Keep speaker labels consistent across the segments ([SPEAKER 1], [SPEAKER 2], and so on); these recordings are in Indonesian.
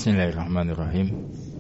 [SPEAKER 1] Bismillahirrahmanirrahim.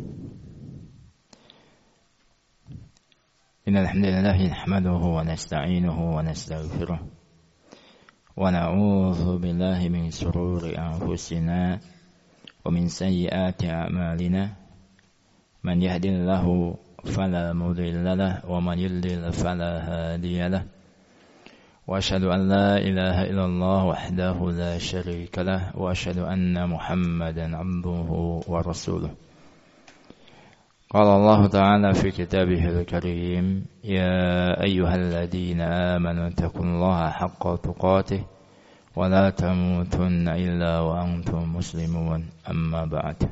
[SPEAKER 1] Innal hamdalillah nahmaduhu wa nasta'inuhu wa nastaghfiruh wa na'udzu billahi min shururi anfusina wa min sayyiati a'malina. Man yahdihillahu fala mudilla lahu wa man yudlil fala hadiya lahu. Wa asyhadu an la ilaha illallah wahdahu la syarika lah wa asyhadu anna Muhammadan 'abduhu wa rasuluh. Qala Allah Ta'ala fi kitabihil karim, ya ayyuhalladzina amanu taqullaha haqqa tuqatih wa la tamutunna illa wa antum muslimun, amma ba'd.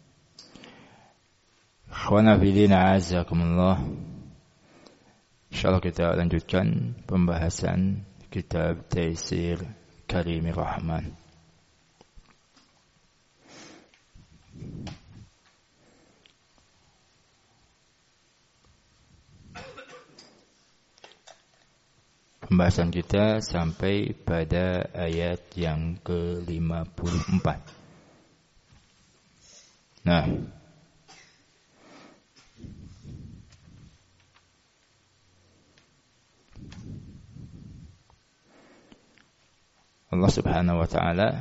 [SPEAKER 1] Ikhwana fi din, a'azzakumullah. Insyaallah kita lanjutkan pembahasan kitab Taisir Karimir Rahman. Pembahasan kita sampai pada ayat yang ke-54. Nah, Allah Subhanahu wa ta'ala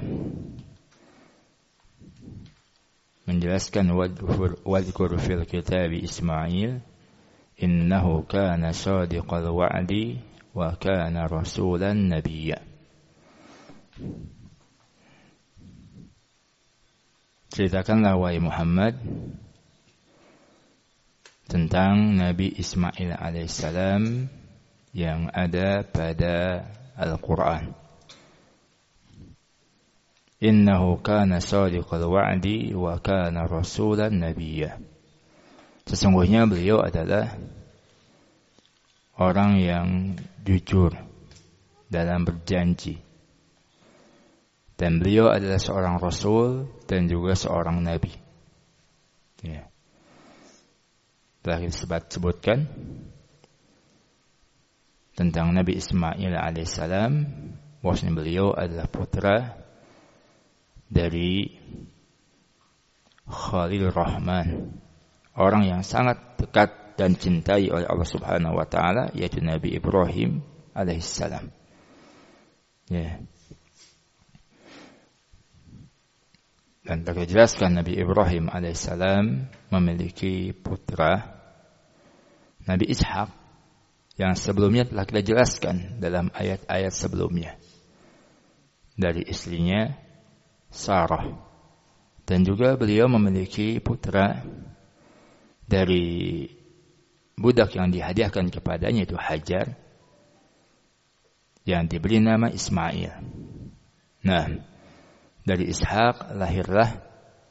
[SPEAKER 1] menjelaskan wadhkur fil kitabi Ismail innahu kana shadiqal wa'di wa kana rasulan nabiyya. Ceritakanlah wahai Muhammad tentang Nabi Ismail alaihissalam yang ada pada Al-Quran. Innahu kana shadiqal wa'di wa kana rasulan nabiyya. Sesungguhnya beliau adalah orang yang jujur dalam berjanji, dan beliau adalah seorang rasul dan juga seorang nabi. Ya. Telah disebutkan tentang Nabi Ismail alaihissalam bahwasanya beliau adalah putra dari Khalil Rahman, orang yang sangat dekat dan cintai oleh Allah Subhanahu wa ta'ala, yaitu Nabi Ibrahim alaihissalam. Ya. Dan telah dijelaskan Nabi Ibrahim alaihissalam memiliki putra Nabi Ishak yang sebelumnya telah kita jelaskan dalam ayat-ayat sebelumnya, dari istrinya Sarah, dan juga beliau memiliki putra dari budak yang dihadiahkan kepadanya, yaitu Hajar, yang diberi nama Ismail. Nah, dari Ishak lahirlah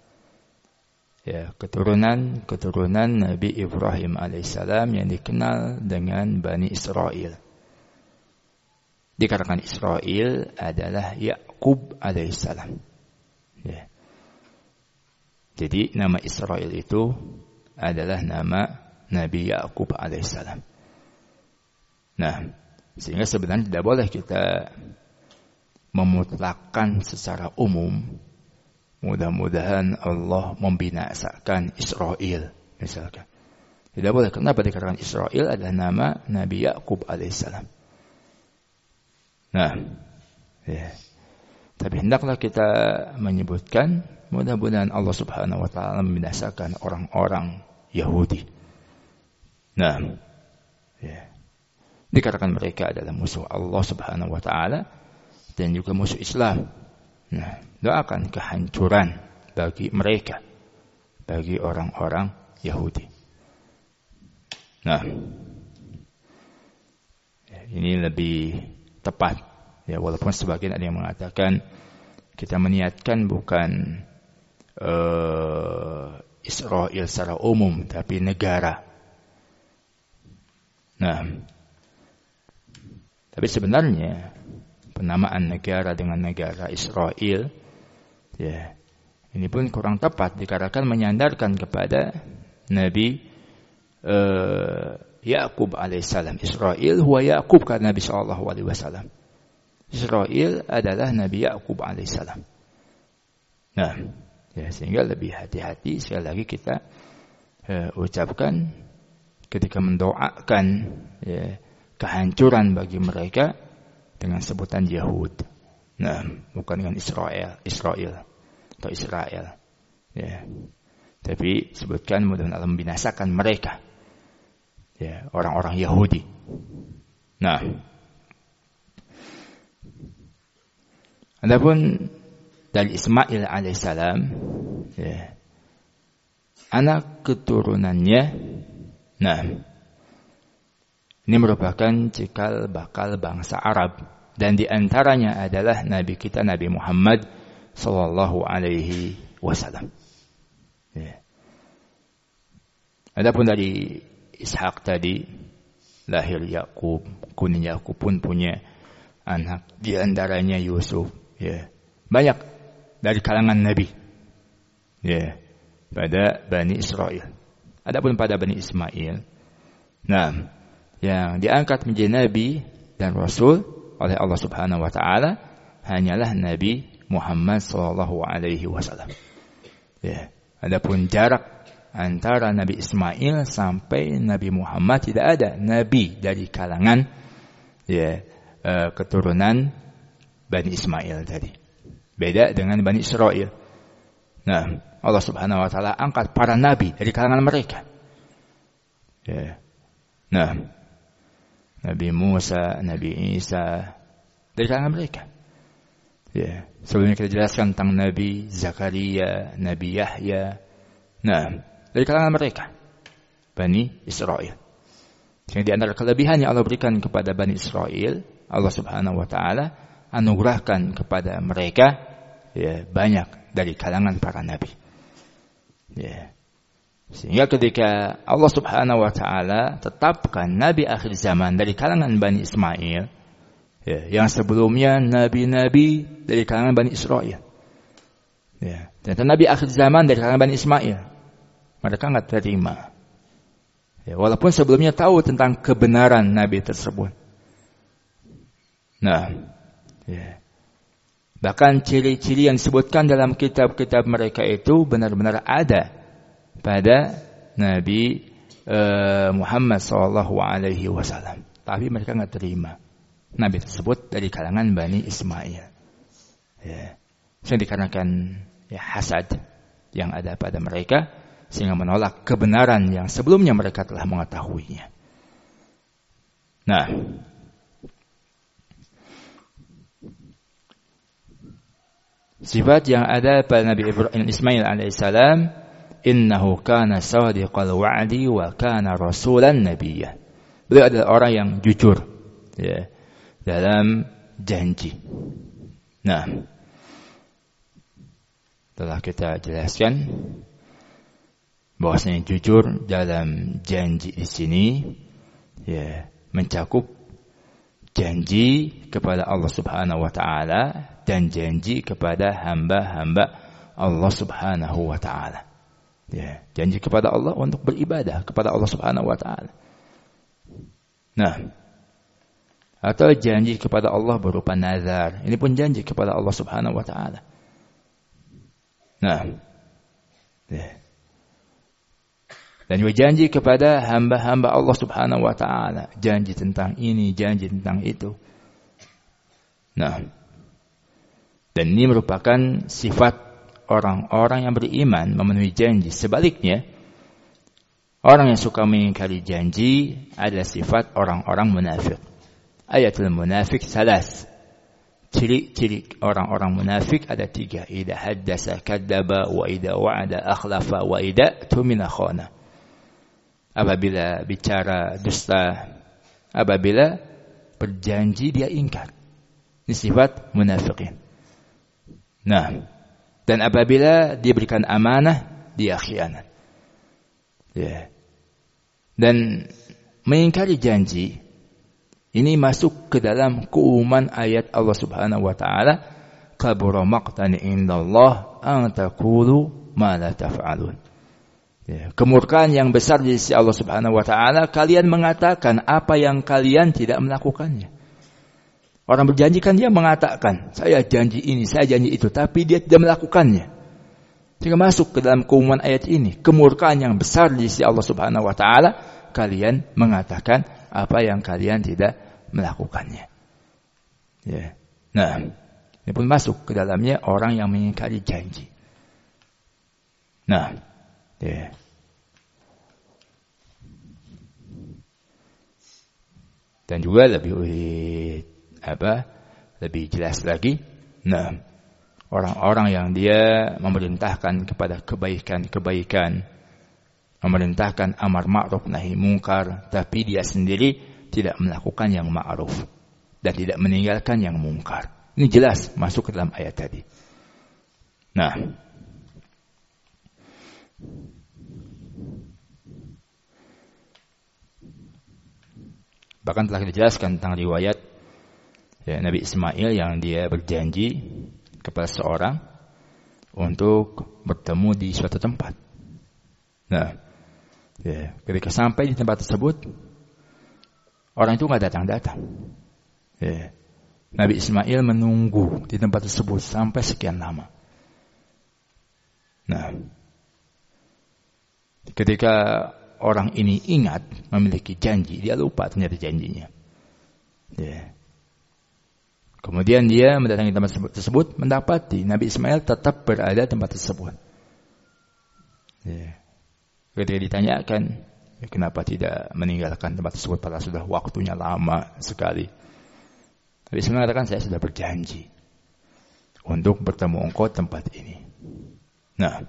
[SPEAKER 1] keturunan Nabi Ibrahim alaihissalam yang dikenal dengan Bani Israel. Dikatakan Israel adalah Yakub alaihissalam. Ya. Jadi nama Israel itu adalah nama Nabi Yakub alaihissalam. Nah, sehingga sebenarnya tidak boleh kita memutlakkan secara umum, mudah-mudahan Allah membinasakan Israel misalkan. Tidak boleh. Kenapa dikatakan Israel adalah nama Nabi Yakub alaihissalam. Nah, ya. Tapi hendaklah kita menyebutkan mudah-mudahan Allah Subhanahu wa ta'ala membinasakan orang-orang Yahudi. Nah, ya. Dikatakan mereka adalah musuh Allah Subhanahu wa ta'ala dan juga musuh Islam. Nah, doakan kehancuran bagi mereka, bagi orang-orang Yahudi. Nah, ini lebih tepat. Ya, walaupun sebagian ada yang mengatakan kita meniatkan bukan Israel secara umum, tapi negara. Nah, tapi sebenarnya penamaan negara dengan negara Israel, ya, ini pun kurang tepat dikarenakan menyandarkan kepada Nabi Yakub alaihissalam. Israel huwa Yakub, kata Nabi sallallahu alaihi wasallam. Israel adalah Nabi Yakub alaihissalam. Nah, Ya, sehingga lebih hati-hati sekali lagi kita ucapkan ketika mendoakan ya, kehancuran bagi mereka dengan sebutan Yahud. Nah, bukan dengan Israel atau Israel. Ya. Tapi sebutkan mudah-mudahan Allah membinasakan mereka. Ya, orang-orang Yahudi. Nah, adapun dari Ismail alaihissalam, ya, anak keturunannya, nah, ini merupakan cikal bakal bangsa Arab, dan diantaranya adalah Nabi kita Nabi Muhammad sallallahu alaihi wasallam. Ya. Adapun dari Ishak tadi lahir Yakub, kemudian Yakub pun punya anak, diantaranya Yusuf. Ya. Banyak dari kalangan Nabi. Ya. Pada Bani Israel. Adapun pada Bani Ismail, nah, yang diangkat menjadi Nabi dan Rasul oleh Allah Subhanahu wa Ta'ala hanyalah Nabi Muhammad sallallahu alaihi wasallam. Ya. Adapun jarak antara Nabi Ismail sampai Nabi Muhammad tidak ada nabi dari kalangan ya keturunan Bani Ismail tadi. Beda dengan Bani Israel. Nah, Allah Subhanahu wa Ta'ala angkat para nabi dari kalangan mereka. Ya. Nah, Nabi Musa, Nabi Isa dari kalangan mereka. Ya, sebelumnya kita jelaskan tentang Nabi Zakaria, Nabi Yahya. Nah, dari kalangan mereka, Bani Israel. Yang di antara kelebihan yang Allah berikan kepada Bani Israel, Allah Subhanahu wa Ta'ala anugerahkan kepada mereka ya, banyak dari kalangan para nabi. Ya. Sehingga ketika Allah Subhanahu wa Ta'ala tetapkan nabi akhir zaman dari kalangan Bani Ismail, ya, yang sebelumnya nabi-nabi dari kalangan Bani Israel. Ya, dan nabi akhir zaman dari kalangan Bani Ismail. Mereka enggak terima. Ya, walaupun sebelumnya tahu tentang kebenaran nabi tersebut. Nah, ya. Bahkan ciri-ciri yang disebutkan dalam kitab-kitab mereka itu benar-benar ada pada Nabi Muhammad sallallahu alaihi wasallam. Tapi mereka enggak terima. Nabi tersebut dari kalangan Bani Ismail. Ya. Sehingga dikarenakan ya, hasad yang ada pada mereka, sehingga menolak kebenaran yang sebelumnya mereka telah mengetahuinya. Nah, sifat yang ada pada Nabi Ibrahim Ismail alaihissalam, innahu kana sadiqal wa'di wa kana rasulan nabiyyah. Beliau adalah orang yang jujur ya, dalam janji. Nah, telah kita jelaskan bahwasanya jujur dalam janji di sini ya mencakup janji kepada Allah Subhanahu wa Ta'ala dan janji kepada hamba-hamba Allah Subhanahu wa Ta'ala. Ya, janji kepada Allah untuk beribadah kepada Allah Subhanahu wa Ta'ala. Nah, atau janji kepada Allah berupa nazar. Ini pun janji kepada Allah Subhanahu wa Ta'ala. Nah, ya. Dan juga janji kepada hamba-hamba Allah Subhanahu wa Ta'ala. Janji tentang ini, janji tentang itu. Nah, dan ini merupakan sifat orang-orang yang beriman memenuhi janji. Sebaliknya, orang yang suka mengingkari janji adalah sifat orang-orang munafik. Ayatul munafik salas. Ciri-ciri orang-orang munafik ada 3. Idza haddasa kadzdzaba wa idza wa'ada akhlafa wa idza tumina khana. Apabila bicara dusta, apabila berjanji dia ingkar. Ini sifat munafikin. Nah, dan apabila diberikan amanah dia khianat. Ya. Dan mengingkari janji ini masuk ke dalam keumuman ayat Allah Subhanahu wa Ta'ala, kabura maqtan indallah an taqulu ma la taf'alun. Ya, kemurkaan yang besar di sisi Allah Subhanahu wa Ta'ala, kalian mengatakan apa yang kalian tidak melakukannya. Orang berjanji kan dia mengatakan, saya janji ini, saya janji itu, tapi dia tidak melakukannya. Jika masuk ke dalam keumuman ayat ini, kemurkaan yang besar di sisi Allah Subhanahu wa taala, kalian mengatakan apa yang kalian tidak melakukannya. Ya. Nah, ini pun masuk ke dalamnya orang yang mengingkari janji. Nah, ya. Dan juga lebih jelas lagi. Nah, orang-orang yang dia memerintahkan kepada kebaikan, memerintahkan amar ma'ruf nahi mungkar, tapi dia sendiri tidak melakukan yang ma'ruf dan tidak meninggalkan yang mungkar. Ini jelas masuk ke dalam ayat tadi. Nah, bahkan telah dijelaskan tentang riwayat Nabi Ismail yang dia berjanji kepada seorang untuk bertemu di suatu tempat. Nah, ketika sampai di tempat tersebut, orang itu nggak datang-datang. Nabi Ismail menunggu di tempat tersebut sampai sekian lama. Nah, ketika orang ini ingat memiliki janji, dia lupa ternyata janjinya. Kemudian dia mendatangi tempat tersebut, mendapati Nabi Ismail tetap berada di tempat tersebut. Ketika ditanyakan, kenapa tidak meninggalkan tempat tersebut padahal sudah waktunya lama sekali. Nabi Ismail mengatakan, saya sudah berjanji untuk bertemu engkau tempat ini. Nah,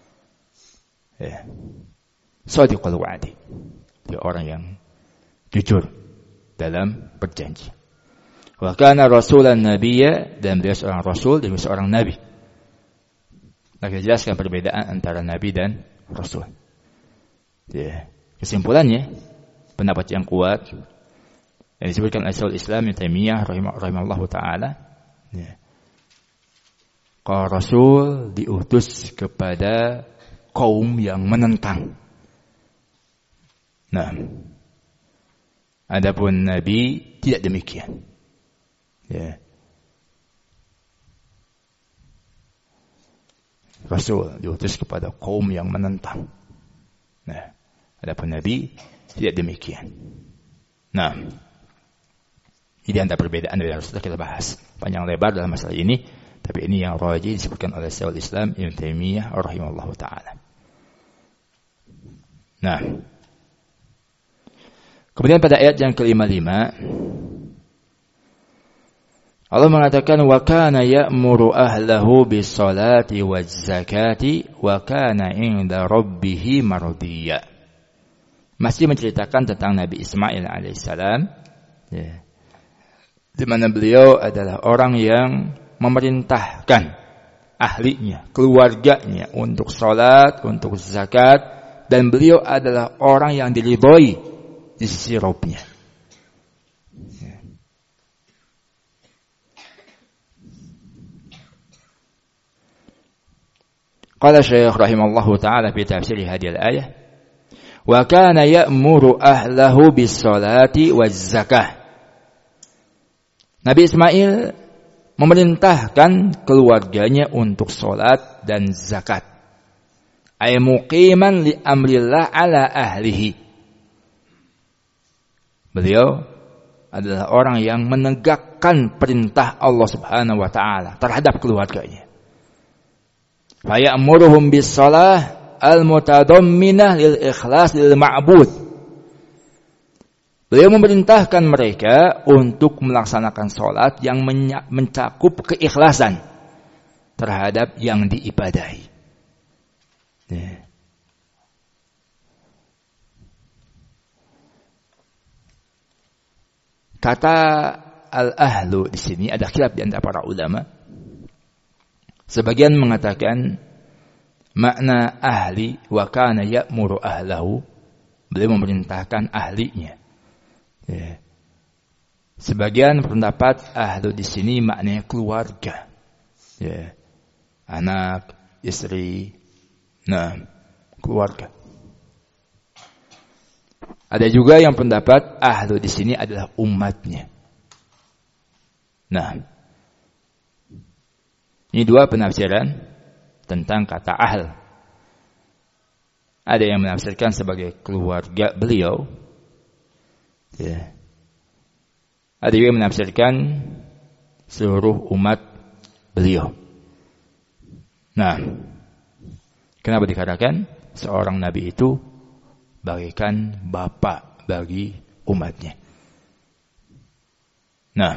[SPEAKER 1] shadiqul wa'di. Dia orang yang jujur dalam berjanji. Wa kana rasulan nabiyya, dan beliau seorang rasul dan seorang nabi. Kita jelaskan perbedaan antara nabi dan rasul. Kesimpulannya, pendapat yang kuat yang disebutkan oleh Syekhul Islam Ibnu Taimiyah rahimahullahu taala, kalau rasul diutus kepada kaum yang menentang. Nah, adapun nabi tidak demikian. Rasul diutus kepada kaum yang menentang. Nah, adapun nabi tidak demikian. Nah, ini antara perbedaan dari Rasul kita bahas panjang lebar dalam masalah ini, tapi ini yang rajih disebutkan oleh Syekhul Islam Ibnu Taimiyah rahimahullahu taala. Nah, kemudian pada ayat yang ke-55 Allah mengatakan wa kana ya'muru ahlahu bis-salati waz-zakati wa kana 'inda rabbih mardiyya. Masih menceritakan tentang Nabi Ismail alaihissalam, di mana beliau adalah orang yang memerintahkan ahlinya, keluarganya untuk salat, untuk zakat, dan beliau adalah orang yang diridhoi di sisi Rabb-nya. Qala Syekh rahimallahu taala fi tafsir hadhihi al-ayah, wa kana ya'muru ahlahu bis-salati waz-zakah. Nabi Ismail memerintahkan keluarganya untuk salat dan zakat. Ay muqiman li amrillah ala ahlihi. Beliau adalah orang yang menegakkan perintah Allah Subhanahu wa taala terhadap keluarganya. Fa ya'muruhum bis-shalah al-mutadamminah lil ikhlas lil ma'bud. Beliau memerintahkan mereka untuk melaksanakan salat yang mencakup keikhlasan terhadap yang diibadahi. Kata al-ahlu di sini ada khilaf di antara para ulama. Sebagian mengatakan makna ahli wa kana ya'muru ahlahu, beliau memerintahkan ahlinya. Sebagian pendapat ahlu di sini maknanya keluarga. Anak, istri, keluarga. Ada juga yang pendapat ahlu di sini adalah umatnya. Nah, ini dua penafsiran tentang kata ahl. Ada yang menafsirkan sebagai keluarga beliau. Ya. Ada yang menafsirkan seluruh umat beliau. Nah, kenapa dikatakan seorang nabi itu bagaikan bapak bagi umatnya? Nah,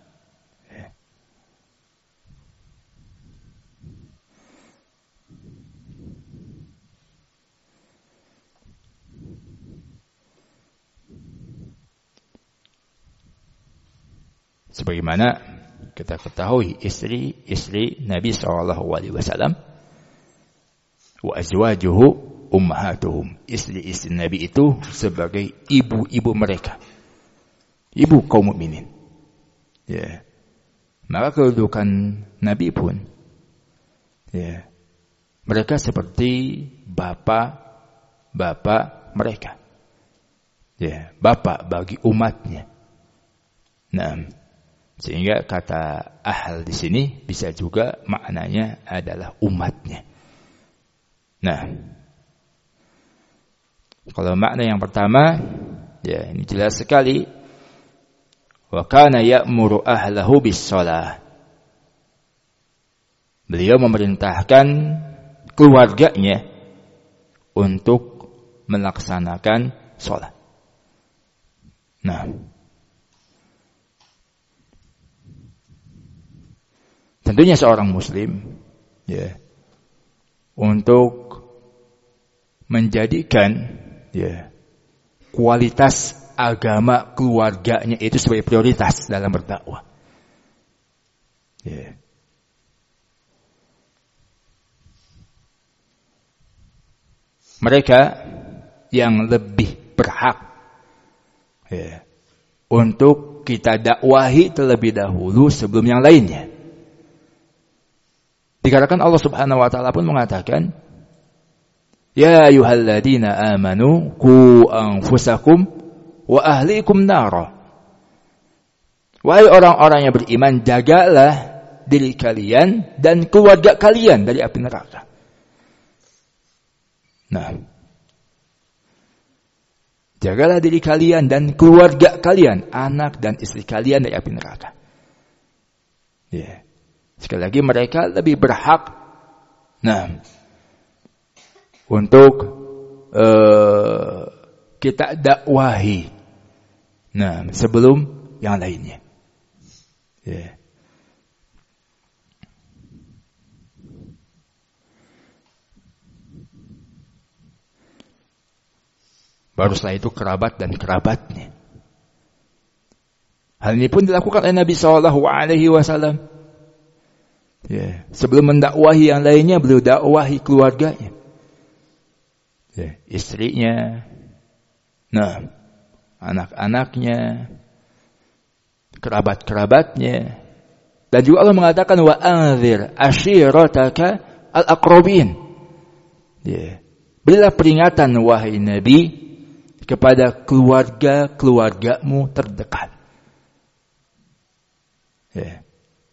[SPEAKER 1] sebagaimana kita ketahui istri Nabi SAW wa azwajuhu ummahatuhum, istri-istri Nabi itu sebagai ibu-ibu mereka, ibu kaum mukminin. Ya. Maka kedudukan Nabi pun, ya, mereka seperti bapak mereka, ya, bapak bagi umatnya. Nah, sehingga kata ahl di sini bisa juga maknanya adalah umatnya. Nah, kalau makna yang pertama, ya ini jelas sekali. Wa kana ya'muru ahlahu bis-shalah. Beliau memerintahkan keluarganya untuk melaksanakan salat. Nah, tentunya seorang muslim, ya, untuk menjadikan, ya, kualitas agama keluarganya itu sebagai prioritas dalam berdakwah. Ya. Mereka yang lebih berhak, ya, untuk kita dakwahi terlebih dahulu sebelum yang lainnya. Dikatakan Allah Subhanahu wa taala pun mengatakan, ya ayyuhalladzina amanu qu anfusakum wa ahlikum nara. Wahai orang-orang yang beriman, jagalah diri kalian dan keluarga kalian dari api neraka. Nah, jagalah diri kalian dan keluarga kalian, anak dan istri kalian dari api neraka. Ya. Sekali lagi mereka lebih berhak, nah, untuk kita dakwahi, nah, sebelum yang lainnya. Yeah. Baru setelah itu kerabat dan kerabatnya. Hal ini pun dilakukan oleh Nabi SAW. Ya, sebelum mendakwahi yang lainnya, beliau dakwahi keluarganya, ya, istrinya, nah, anak-anaknya, kerabat-kerabatnya. Dan juga Allah mengatakan wa anzir ashirataka al-aqrabin. Ya, berilah peringatan wahai Nabi kepada keluarga-keluargamu terdekat. Ya.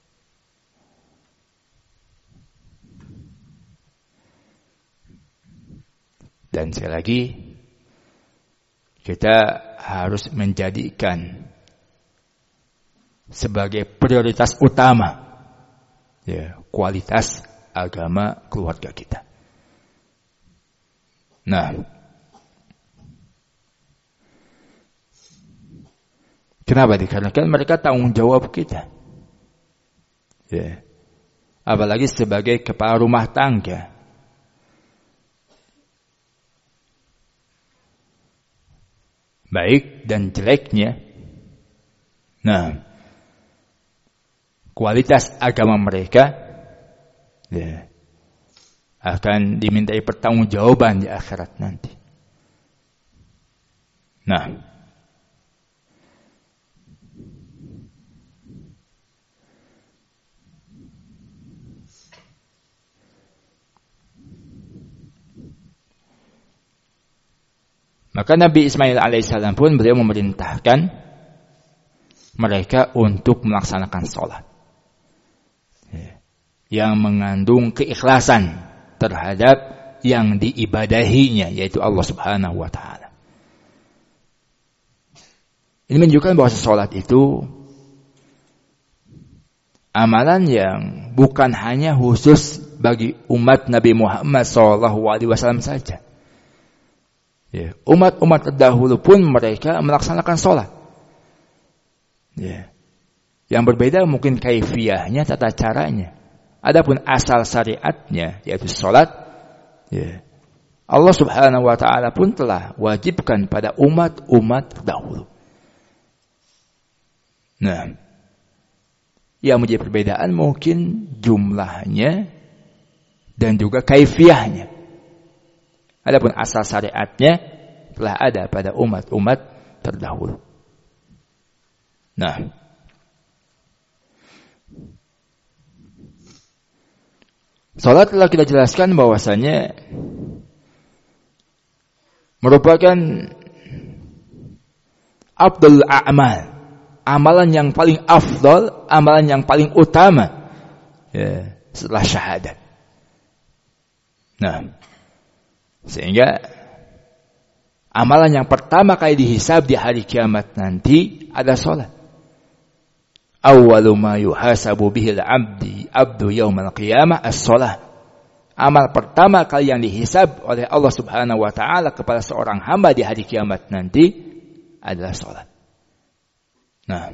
[SPEAKER 1] Dan sekali lagi, kita harus menjadikan sebagai prioritas utama, ya, kualitas agama keluarga kita. Nah, kenapa? Dikarenakan mereka tanggung jawab kita, ya, apalagi sebagai kepala rumah tangga. Baik dan jeleknya, nah, kualitas agama mereka, ya, akan dimintai pertanggungjawaban di akhirat nanti. Nah, maka Nabi Ismail alaihissalam pun beliau memerintahkan mereka untuk melaksanakan sholat. yang mengandung keikhlasan terhadap yang diibadahinya, yaitu Allah Subhanahu wa ta'ala. Ini menunjukkan bahwa salat itu amalan yang bukan hanya khusus bagi umat Nabi Muhammad SAW saja. Ya, umat-umat terdahulu pun mereka melaksanakan salat. Ya. Yang berbeda mungkin kaifiyahnya, tata caranya. Adapun asal syariatnya, yaitu salat, ya, Allah Subhanahu wa ta'ala pun telah wajibkan pada umat-umat terdahulu. Nah, yang menjadi perbedaan mungkin jumlahnya dan juga kaifiyahnya. Adapun asal syariatnya telah ada pada umat-umat terdahulu. Nah, salat telah kita jelaskan bahwasanya merupakan afdal a'mal, amalan yang paling afdal, amalan yang paling utama, ya, setelah syahadat. Nah, sehingga amalan yang pertama kali dihisab di hari kiamat nanti adalah salat. Awwalu ma yuhasabu bihil abdu yaumal qiyamah as-salah. Amal pertama kali yang dihisab oleh Allah Subhanahu wa ta'ala kepada seorang hamba di hari kiamat nanti adalah salat. Nah,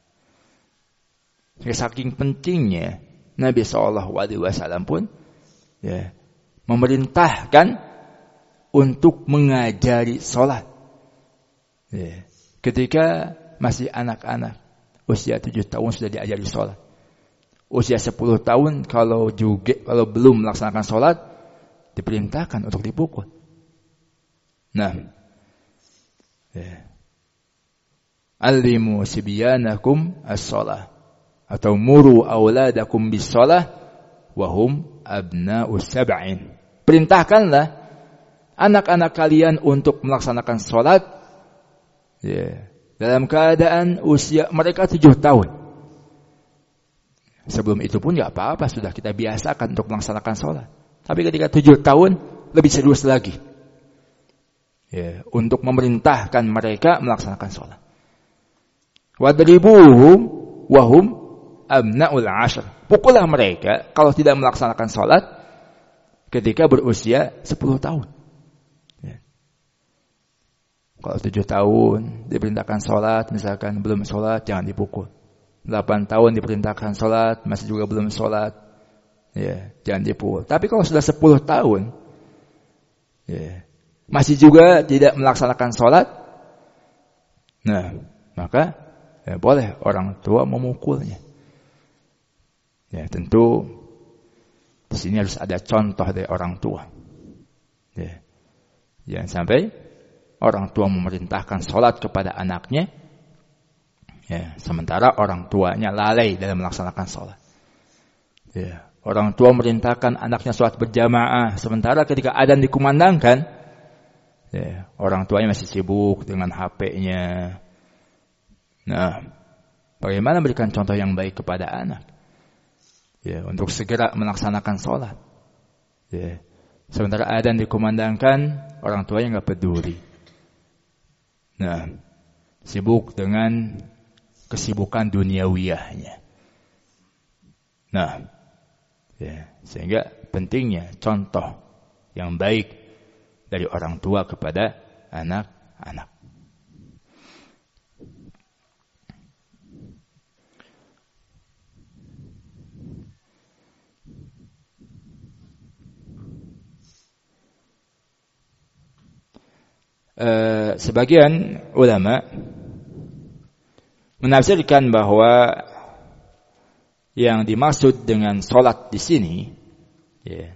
[SPEAKER 1] saking pentingnya Nabi SAW pun ya, memerintahkan untuk mengajari salat. Ya, ketika masih anak-anak, usia 7 tahun sudah diajari salat. Usia 10 tahun kalau belum melaksanakan salat diperintahkan untuk dipukul. Nah, ya. Allimu sibyanakum as-shalah atau muru auladakum bis-shalah wa hum abna'us sab'in. Perintahkanlah anak-anak kalian untuk melaksanakan salat, ya, dalam keadaan usia mereka 7 tahun. Sebelum itu pun enggak apa-apa, sudah kita biasakan untuk melaksanakan salat. Tapi ketika 7 tahun lebih serius lagi. Ya, untuk memerintahkan mereka melaksanakan salat. Wadribuhum wahum abnaul 'ashr. Pukullah mereka kalau tidak melaksanakan salat ketika berusia 10 tahun. Ya. Kalau 7 tahun diperintahkan salat, misalkan belum salat, jangan dipukul. 8 tahun diperintahkan salat, masih juga belum salat, ya, jangan dipukul. Tapi kalau sudah 10 tahun, ya, masih juga tidak melaksanakan salat, nah, maka ya, boleh orang tua memukulnya. Ya, tentu di sini harus ada contoh dari orang tua. Ya. Jangan sampai orang tua memerintahkan salat kepada anaknya, ya, sementara orang tuanya lalai dalam melaksanakan salat. Ya, orang tua memerintahkan anaknya salat berjamaah, sementara ketika adzan dikumandangkan, ya, orang tuanya masih sibuk dengan HP-nya. Nah, bagaimana memberikan contoh yang baik kepada anak? Ya, untuk segera melaksanakan salat. Ya, sementara adzan dikumandangkan, orang tuanya enggak peduli. Nah, sibuk dengan kesibukan duniawiyahnya. Nah, ya, sehingga pentingnya contoh yang baik dari orang tua kepada anak-anak. Sebagian ulama menafsirkan bahwa yang dimaksud dengan salat di sini, ya,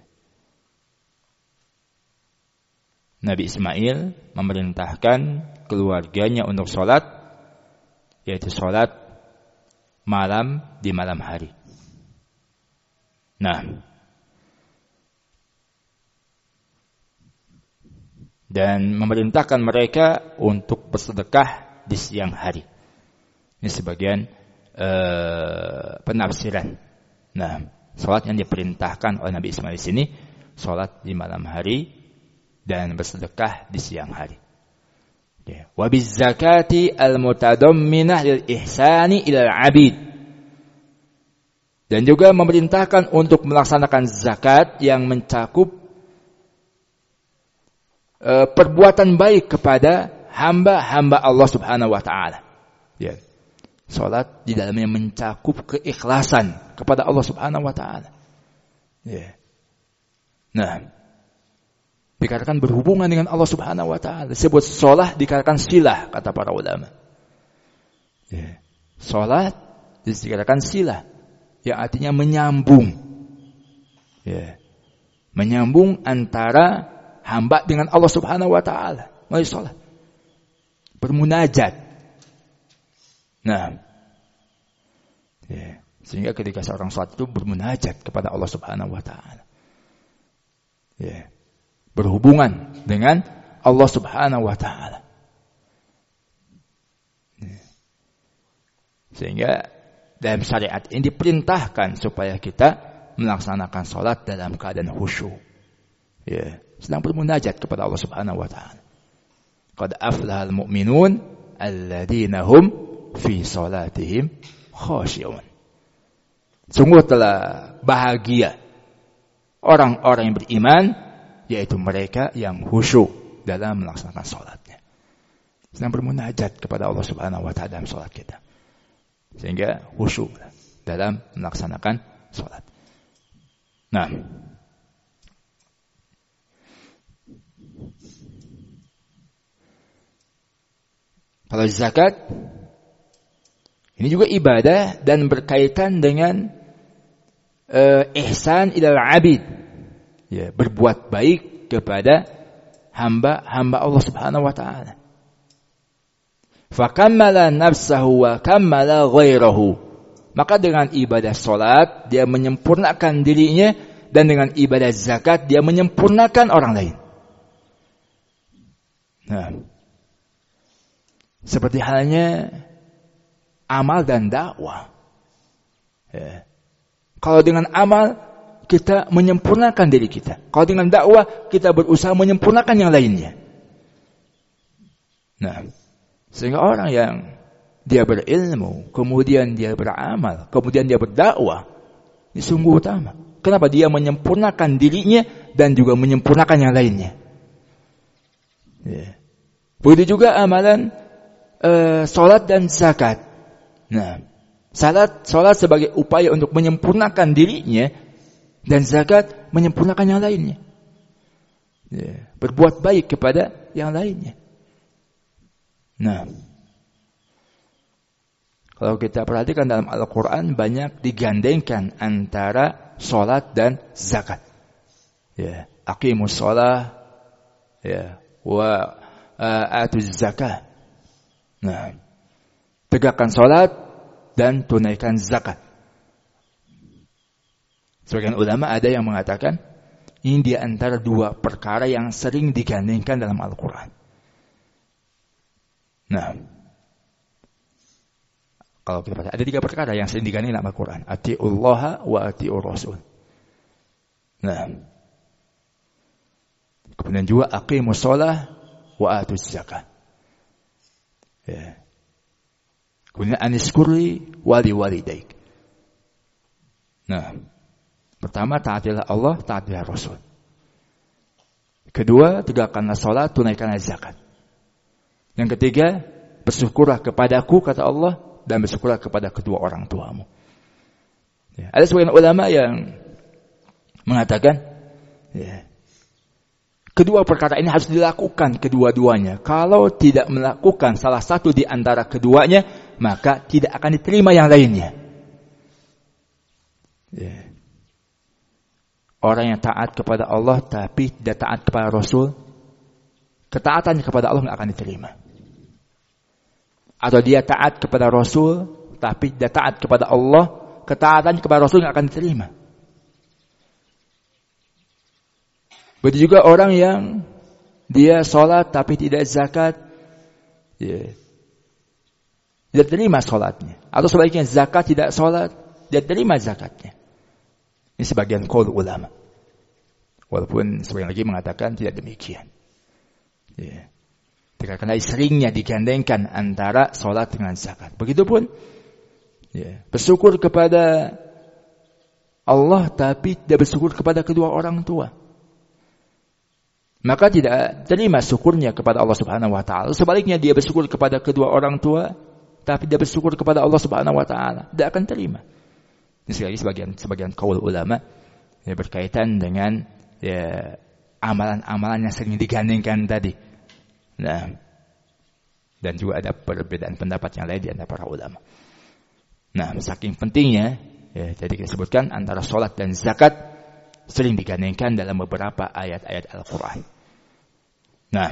[SPEAKER 1] Nabi Ismail memerintahkan keluarganya untuk salat, yaitu salat malam di malam hari. Nah, dan memerintahkan mereka untuk bersedekah di siang hari. Ini sebagian penafsiran. Nah, Salat yang diperintahkan oleh Nabi Ismail di sini, salat di malam hari dan bersedekah di siang hari. Wa bizakati al-mutadamminah lil ihsani ilal 'abid. Dan juga memerintahkan untuk melaksanakan zakat yang mencakup perbuatan baik kepada hamba-hamba Allah Subhanahu wa taala. Ya. Salat di dalamnya mencakup keikhlasan kepada Allah Subhanahu wa taala. Ya. Nah, dikatakan berhubungan dengan Allah Subhanahu wa taala. Disebut salat dikatakan silah kata para ulama. Ya. Salat dikatakan silah yang artinya menyambung. Ya. Menyambung antara hamba dengan Allah Subhanahu wa taala melalui salat. Bermunajat. Nah, ya, sehingga ketika seorang salat itu bermunajat kepada Allah Subhanahu wa taala. Ya, berhubungan dengan Allah Subhanahu wa taala. Ya. Sehingga dalam syariat ini diperintahkan supaya kita melaksanakan salat dalam keadaan khusyuk. Ya, sedang bermunajat kepada Allah Subhanahu wa taala. Qad aflahal mu'minun alladzina hum fi salatihim khashi'un. Sungguh telah bahagia orang-orang yang beriman, yaitu mereka yang khusyuk dalam melaksanakan salatnya. Sedang bermunajat kepada Allah Subhanahu wa taala dalam salat kita. Sehingga khusyuk dalam melaksanakan salat. Nah, kalau zakat ini juga ibadah dan berkaitan dengan ihsan ilal abid. Ya, berbuat baik kepada hamba-hamba Allah Subhanahu wa taala. Fa kammala nafsahu wa kammala ghairahu. Maka dengan ibadah salat dia menyempurnakan dirinya, dan dengan ibadah zakat dia menyempurnakan orang lain. Nah, seperti halnya amal dan dakwah. Ya. Kalau dengan amal kita menyempurnakan diri kita. Kalau dengan dakwah kita berusaha menyempurnakan yang lainnya. Nah, sehingga orang yang dia berilmu, kemudian dia beramal, kemudian dia berdakwah, ini sungguh utama. Kenapa? Dia menyempurnakan dirinya dan juga menyempurnakan yang lainnya. Ya. Begitu juga amalan salat dan zakat. Nah, salat sebagai upaya untuk menyempurnakan dirinya, dan zakat menyempurnakan yang lainnya. Ya, berbuat baik kepada yang lainnya. Nah, kalau kita perhatikan dalam Al-Quran banyak digandengkan antara salat dan zakat. Ya, aqimus shalah, ya, wa atuz zakah. Nah, tegakkan salat dan tunaikan zakat. Sebagian ulama ada yang mengatakan ini di antara dua perkara yang sering digandengkan dalam Al-Quran. Nah, kalau kita baca ada tiga perkara yang sering digandengkan dalam Al-Quran: atiullaha wa atiur rasul. Nah, kemudian juga aqimus shalah wa atuz zakah. Ya. Kemudian aniskuri wali walidaik. Nah, pertama taatilah Allah, taatilah Rasul. Kedua, tegakkanlah salat, tunaikanlah zakat. Yang ketiga, bersyukurlah kepadaku kata Allah, dan bersyukurlah kepada kedua orang tuamu. Ya. Ada sebagian ulama yang mengatakan, ya, kedua perkara ini harus dilakukan kedua-duanya. Kalau tidak melakukan salah satu di antara keduanya, maka tidak akan diterima yang lainnya. Ya. Orang yang taat kepada Allah tapi tidak taat kepada Rasul, ketaatannya kepada Allah tidak akan diterima. Atau dia taat kepada Rasul tapi tidak taat kepada Allah, ketaatannya kepada Rasul tidak akan diterima. Begitu juga orang yang dia sholat tapi tidak zakat, ya, tidak terima sholatnya. Atau sebaliknya zakat tidak sholat, dia terima zakatnya.
[SPEAKER 2] Ini sebagian qaul ulama. Walaupun sebagian lagi mengatakan tidak demikian. Ya. Karena seringnya digandengkan antara sholat dengan zakat. Begitupun bersyukur kepada Allah tapi tidak bersyukur kepada kedua orang tua. Maka tidak terima syukurnya kepada Allah Subhanahu wa taala. Sebaliknya dia bersyukur kepada kedua orang tua tapi dia bersyukur kepada Allah Subhanahu wa taala, tidak akan terima. Ini sekali sebagian qaul ulama berkaitan dengan amalan-amalan yang sering digandengkan tadi. Nah, dan juga ada perbedaan pendapat yang lain di antara para ulama. Nah, saking pentingnya, jadi disebutkan antara sholat dan zakat sering digandengkan dalam beberapa ayat-ayat Al-Quran. Nah,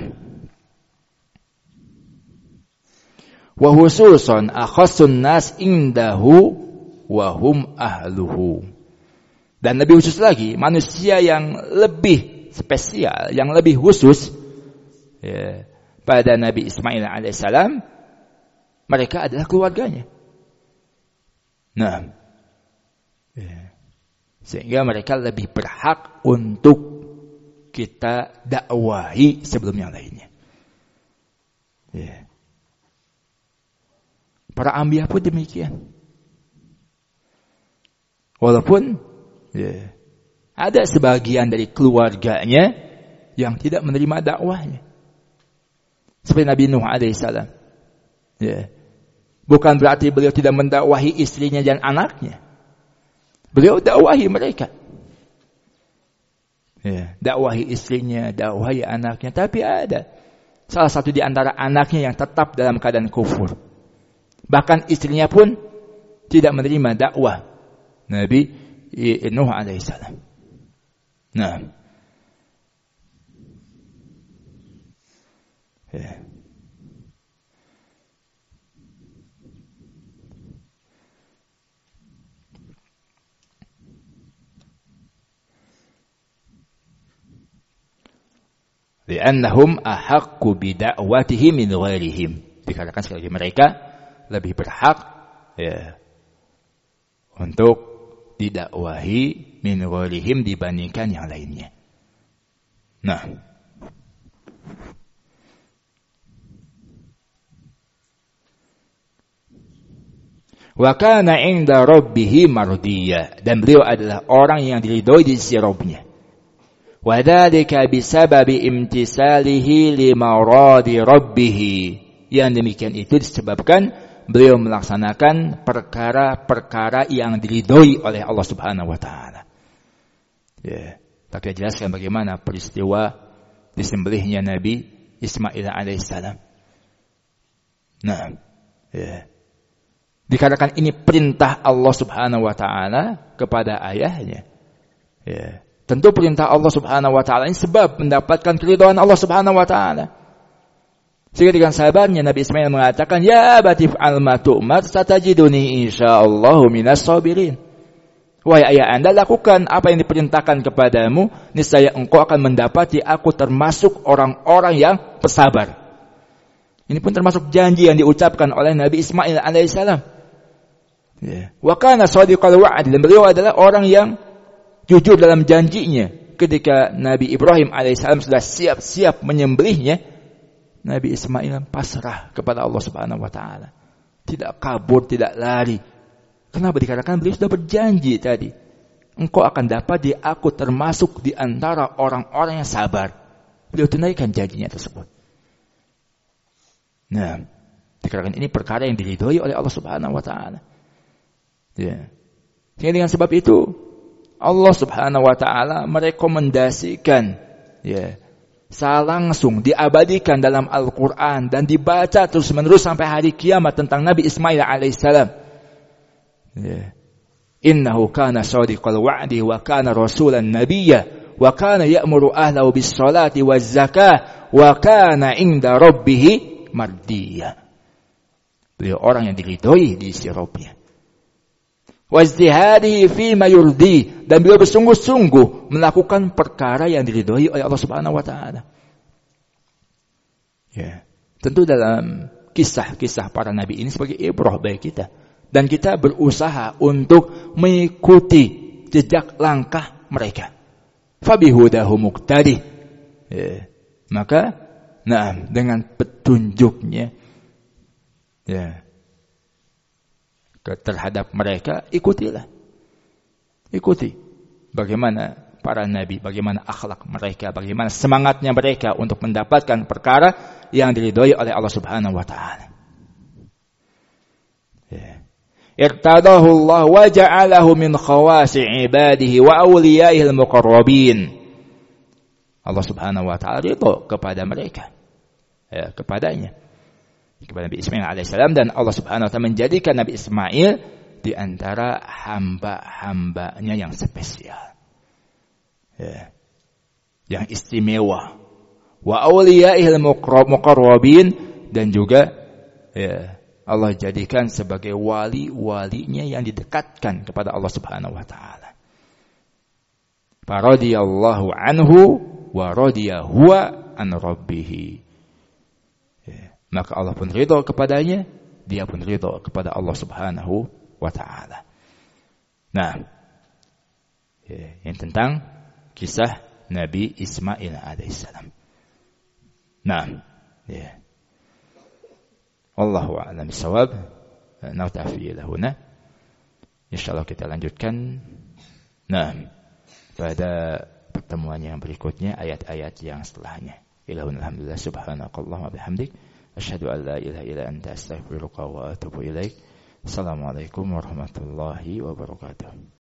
[SPEAKER 2] wa khususan akhassun nas indahu wa hum ahluhu. Dan lebih khusus lagi, manusia yang lebih spesial, yang lebih khusus pada Nabi Ismail alaihissalam, mereka adalah keluarganya. Nah, sehingga mereka lebih berhak untuk kita dakwahi sebelum yang lainnya. Para anbiya pun demikian. Walaupun ada sebagian dari keluarganya yang tidak menerima dakwahnya. Seperti Nabi Nuh alaihissalam. Bukan berarti beliau tidak mendakwahi istrinya dan anaknya. Beliau dakwahi mereka. Dakwahi istrinya, dakwahi anaknya. Tapi ada salah satu di antara anaknya yang tetap dalam keadaan kufur. Bahkan istrinya pun tidak menerima dakwah Nabi Nuh alaihissalam. Nah, li'annahum ahaqqu bida'watihi min ghairihim. Dikatakan sekali lagi mereka lebih berhak untuk didakwahi min ghairihim dibandingkan yang lainnya. Nah, wa kana 'inda rabbih mardiyya, dan beliau adalah orang yang diridhoi di sisi Rabbnya. Wa dzalika bisababi imtisalihi li maradi rabbih. Yang demikian itu disebabkan beliau melaksanakan perkara-perkara yang diridhoi oleh Allah Subhanahu wa taala. Tak jelaskan bagaimana peristiwa disembelihnya Nabi Ismail alaihissalam. Nah, dikatakan ini perintah Allah Subhanahu wa taala kepada ayahnya. Tentu perintah Allah Subhanahu wa taala ini sebab mendapatkan keridhaan Allah Subhanahu wa taala. Sehingga dengan sabarnya Nabi Ismail mengatakan, "Ya abati fa'al ma tu'mar, satajiduni insyaallahu minas sabirin." Wahai ayah Anda, lakukan apa yang diperintahkan kepadamu, niscaya engkau akan mendapati aku termasuk orang-orang yang bersabar. Ini pun termasuk janji yang diucapkan oleh Nabi Ismail alaihissalam. Wa kana shadiqal wa'd, dan beliau adalah orang yang jujur dalam janjinya. Ketika Nabi Ibrahim alaihissalam sudah siap-siap menyembelihnya, Nabi Ismail pasrah kepada Allah Subhanahu wa taala. Tidak kabur, tidak lari. Kenapa? Dikatakan beliau sudah berjanji tadi. Engkau akan dapat aku termasuk di antara orang-orang yang sabar. Beliau tunaikan janjinya tersebut. Nah, dikatakan ini perkara yang diridhoi oleh Allah Subhanahu wa taala. Sehingga dengan sebab itu Allah Subhanahu wa taala merekomendasikan langsung diabadikan dalam Al-Quran dan dibaca terus-menerus sampai hari kiamat tentang Nabi Ismail alaihissalam. Innahu kana shadiqal wa'di wa kana rasulan nabiyya wa kana ya'muru ahlahu bis salati waz zakah wa kana 'inda rabbih mardiyya. Beliau orang yang diridhoi di sisi Rabbnya. Wajtihadihi fima yurdi, dan beliau bersungguh-sungguh melakukan perkara yang diridhoi oleh Allah Subhanahu wa taala. Tentu dalam kisah-kisah para nabi ini sebagai ibrah bagi kita, dan kita berusaha untuk mengikuti jejak langkah mereka. Fabihudahu muqtadi. Maka dengan petunjuknya terhadap mereka, ikutilah. Ikuti bagaimana para nabi, bagaimana akhlak mereka, bagaimana semangatnya mereka untuk mendapatkan perkara yang diridhoi oleh Allah Subhanahu wa taala. Irtadahu Allah wa ja'alahu min khawasi ibadihi wa awliyaihi al-muqarrabin. Allah Subhanahu wa taala ridho kepada mereka. Kepadanya. Kepada Nabi Ismail alaihissalam, dan Allah Subhanahu wa taala menjadikan Nabi Ismail di antara hamba-hambanya yang spesial. Yang istimewa. Wa awliyaihil muqarrabin, dan juga Allah jadikan sebagai wali-walinya yang didekatkan kepada Allah Subhanahu wa taala. Faradiyallahu anhu wa radiya huwa an rabbih. Maka Allah pun ridha kepadanya, dia pun ridha kepada Allah Subhanahu wa ta'ala. Yang tentang kisah Nabi Ismail alaihissalam. Wallahu a'lam bishawab. Naktafi lahuna. Insyaallah kita lanjutkan pada pertemuan yang berikutnya, ayat-ayat yang setelahnya. Alhamdulillah, subhanakallahumma bihamdik, asyhadu an la ilaha illa anta, astaghfiruka wa atubu ilaik. Assalamualaikum warahmatullahi wabarakatuh.